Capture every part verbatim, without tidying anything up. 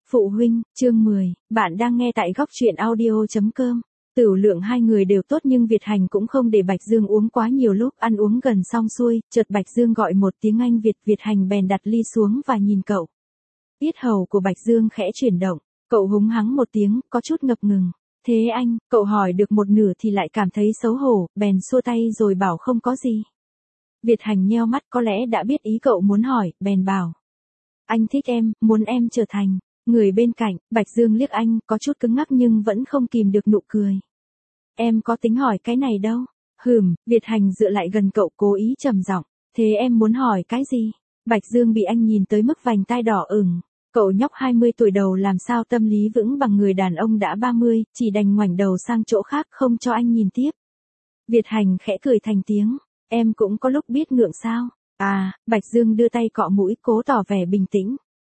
Phụ huynh, chương mười, bạn đang nghe tại góc truyện audio chấm com. Tửu lượng hai người đều tốt nhưng Việt Hành cũng không để Bạch Dương uống quá nhiều, lúc ăn uống gần xong xuôi, chợt Bạch Dương gọi một tiếng anh Việt, Việt Hành bèn đặt ly xuống và nhìn cậu. Yết hầu của Bạch Dương khẽ chuyển động, cậu húng hắng một tiếng, có chút ngập ngừng. Thế anh, cậu hỏi được một nửa thì lại cảm thấy xấu hổ, bèn xua tay rồi bảo không có gì. Việt Hành nheo mắt, có lẽ đã biết ý cậu muốn hỏi, bèn bảo. Anh thích em, muốn em trở thành người bên cạnh. Bạch Dương liếc anh, có chút cứng ngắc nhưng vẫn không kìm được nụ cười. Em có tính hỏi cái này đâu. Hừm, Việt Hành dựa lại gần cậu, cố ý trầm giọng. Thế em muốn hỏi cái gì? Bạch Dương bị anh nhìn tới mức vành tai đỏ ửng. Cậu nhóc hai mươi tuổi đầu làm sao tâm lý vững bằng người đàn ông đã ba mươi, chỉ đành ngoảnh đầu sang chỗ khác không cho anh nhìn tiếp. Việt Hành khẽ cười thành tiếng. Em cũng có lúc biết ngượng sao? À, Bạch Dương đưa tay cọ mũi, cố tỏ vẻ bình tĩnh.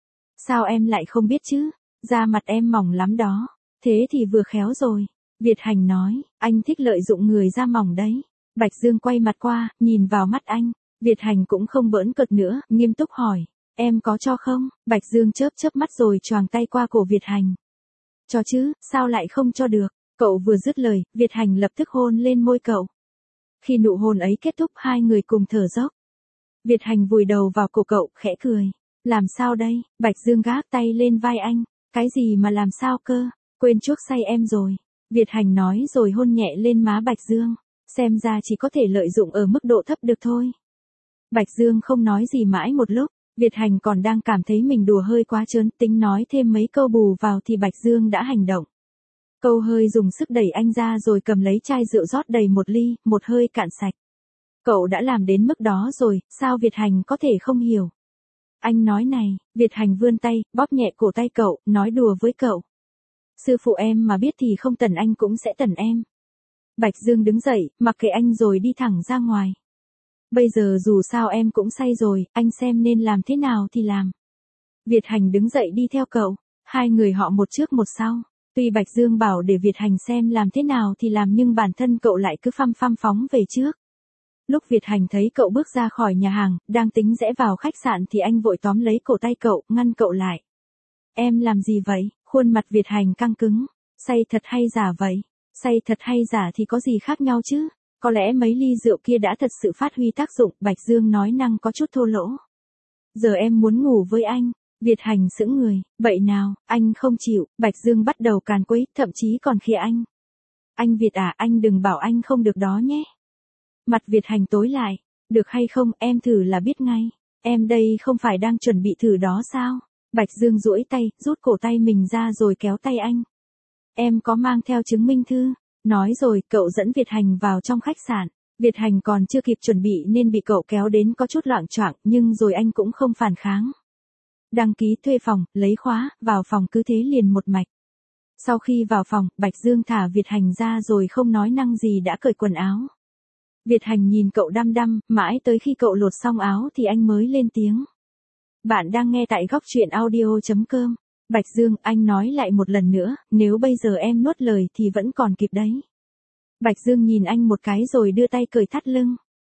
Sao em lại không biết chứ? Da mặt em mỏng lắm đó. Thế thì vừa khéo rồi. Việt Hành nói, anh thích lợi dụng người da mỏng đấy. Bạch Dương quay mặt qua, nhìn vào mắt anh. Việt Hành cũng không bỡn cợt nữa, nghiêm túc hỏi. Em có cho không? Bạch Dương chớp chớp mắt rồi choàng tay qua cổ Việt Hành. Cho chứ, sao lại không cho được? Cậu vừa dứt lời, Việt Hành lập tức hôn lên môi cậu. Khi nụ hôn ấy kết thúc, hai người cùng thở dốc. Việt Hành vùi đầu vào cổ cậu, khẽ cười. Làm sao đây? Bạch Dương gác tay lên vai anh. Cái gì mà làm sao cơ? Quên chuốc say em rồi. Việt Hành nói rồi hôn nhẹ lên má Bạch Dương. Xem ra chỉ có thể lợi dụng ở mức độ thấp được thôi. Bạch Dương không nói gì mãi một lúc. Việt Hành còn đang cảm thấy mình đùa hơi quá trớn, tính nói thêm mấy câu bù vào thì Bạch Dương đã hành động. Câu hơi dùng sức đẩy anh ra rồi cầm lấy chai rượu rót đầy một ly, một hơi cạn sạch. Cậu đã làm đến mức đó rồi, sao Việt Hành có thể không hiểu? Anh nói này, Việt Hành vươn tay, bóp nhẹ cổ tay cậu, nói đùa với cậu. Sư phụ em mà biết thì không tần anh cũng sẽ tần em. Bạch Dương đứng dậy, mặc kệ anh rồi đi thẳng ra ngoài. Bây giờ dù sao em cũng say rồi, anh xem nên làm thế nào thì làm. Việt Hành đứng dậy đi theo cậu, hai người họ một trước một sau. Tuy Bạch Dương bảo để Việt Hành xem làm thế nào thì làm nhưng bản thân cậu lại cứ phăm phăm phóng về trước. Lúc Việt Hành thấy cậu bước ra khỏi nhà hàng, đang tính rẽ vào khách sạn thì anh vội tóm lấy cổ tay cậu, ngăn cậu lại. Em làm gì vậy? Khuôn mặt Việt Hành căng cứng. Say thật hay giả vậy? Say thật hay giả thì có gì khác nhau chứ? Có lẽ mấy ly rượu kia đã thật sự phát huy tác dụng, Bạch Dương nói năng có chút thô lỗ. Giờ em muốn ngủ với anh. Việt Hành sững người, vậy nào, anh không chịu, Bạch Dương bắt đầu càn quấy, thậm chí còn khịa anh. Anh Việt à, anh đừng bảo anh không được đó nhé. Mặt Việt Hành tối lại, được hay không, em thử là biết ngay, em đây không phải đang chuẩn bị thử đó sao? Bạch Dương duỗi tay, rút cổ tay mình ra rồi kéo tay anh. Em có mang theo chứng minh thư, nói rồi, cậu dẫn Việt Hành vào trong khách sạn. Việt Hành còn chưa kịp chuẩn bị nên bị cậu kéo đến có chút loạng choạng, nhưng rồi anh cũng không phản kháng. Đăng ký thuê phòng, lấy khóa, vào phòng cứ thế liền một mạch. Sau khi vào phòng, Bạch Dương thả Việt Hành ra rồi không nói năng gì đã cởi quần áo. Việt Hành nhìn cậu đăm đăm, mãi tới khi cậu lột xong áo thì anh mới lên tiếng. Bạn đang nghe tại góc truyện audio chấm com. Bạch Dương, anh nói lại một lần nữa, nếu bây giờ em nuốt lời thì vẫn còn kịp đấy. Bạch Dương nhìn anh một cái rồi đưa tay cởi thắt lưng.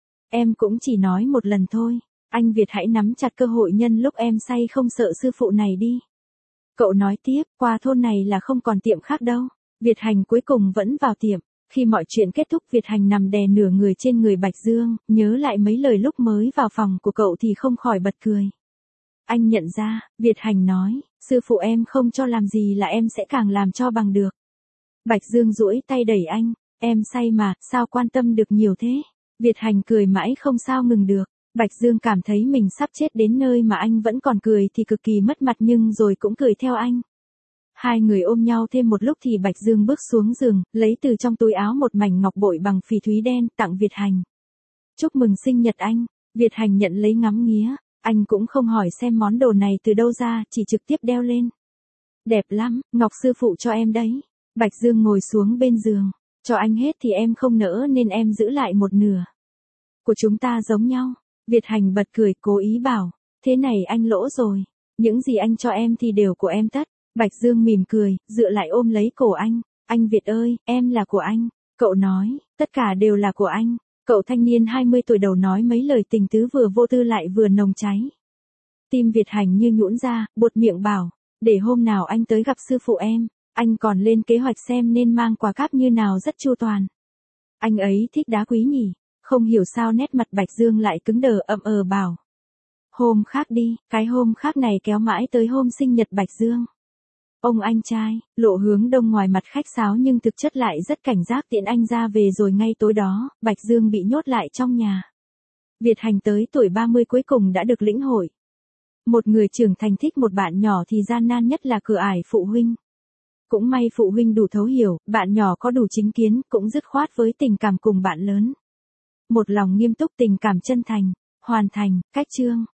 Em cũng chỉ nói một lần thôi. Anh Việt hãy nắm chặt cơ hội nhân lúc em say không sợ sư phụ này đi. Cậu nói tiếp, qua thôn này là không còn tiệm khác đâu. Việt Hành cuối cùng vẫn vào tiệm. Khi mọi chuyện kết thúc, Việt Hành nằm đè nửa người trên người Bạch Dương, nhớ lại mấy lời lúc mới vào phòng của cậu thì không khỏi bật cười. Anh nhận ra, Việt Hành nói, sư phụ em không cho làm gì là em sẽ càng làm cho bằng được. Bạch Dương duỗi tay đẩy anh, em say mà, sao quan tâm được nhiều thế? Việt Hành cười mãi không sao ngừng được. Bạch Dương cảm thấy mình sắp chết đến nơi mà anh vẫn còn cười thì cực kỳ mất mặt nhưng rồi cũng cười theo anh. Hai người ôm nhau thêm một lúc thì Bạch Dương bước xuống giường, lấy từ trong túi áo một mảnh ngọc bội bằng phỉ thúy đen, tặng Việt Hành. Chúc mừng sinh nhật anh. Việt Hành nhận lấy ngắm nghía, anh cũng không hỏi xem món đồ này từ đâu ra, chỉ trực tiếp đeo lên. Đẹp lắm, ngọc sư phụ cho em đấy. Bạch Dương ngồi xuống bên giường, cho anh hết thì em không nỡ nên em giữ lại một nửa. Của chúng ta giống nhau. Việt Hành bật cười, cố ý bảo, thế này anh lỗ rồi, những gì anh cho em thì đều của em tất. Bạch Dương mỉm cười, dựa lại ôm lấy cổ anh, anh Việt ơi, em là của anh. Cậu nói, tất cả đều là của anh. Cậu thanh niên hai mươi tuổi đầu nói mấy lời tình tứ vừa vô tư lại vừa nồng cháy. Tim Việt Hành như nhũn ra, buột miệng bảo, Để hôm nào anh tới gặp sư phụ em, anh còn lên kế hoạch xem nên mang quà cáp như nào rất chu toàn. Anh ấy thích đá quý nhỉ, không hiểu sao nét mặt Bạch Dương lại cứng đờ ậm ờ bảo. Hôm khác đi, cái hôm khác này kéo mãi tới hôm sinh nhật Bạch Dương. Ông anh trai, Lộ Hướng Đông ngoài mặt khách sáo nhưng thực chất lại rất cảnh giác tiễn anh ra về rồi ngay tối đó, Bạch Dương bị nhốt lại trong nhà. Việt Hành tới tuổi ba mươi cuối cùng đã được lĩnh hội. Một người trưởng thành thích một bạn nhỏ thì gian nan nhất là cửa ải phụ huynh. Cũng may phụ huynh đủ thấu hiểu, bạn nhỏ có đủ chính kiến, cũng dứt khoát với tình cảm cùng bạn lớn. Một lòng nghiêm túc tình cảm chân thành, hoàn thành, cách chương.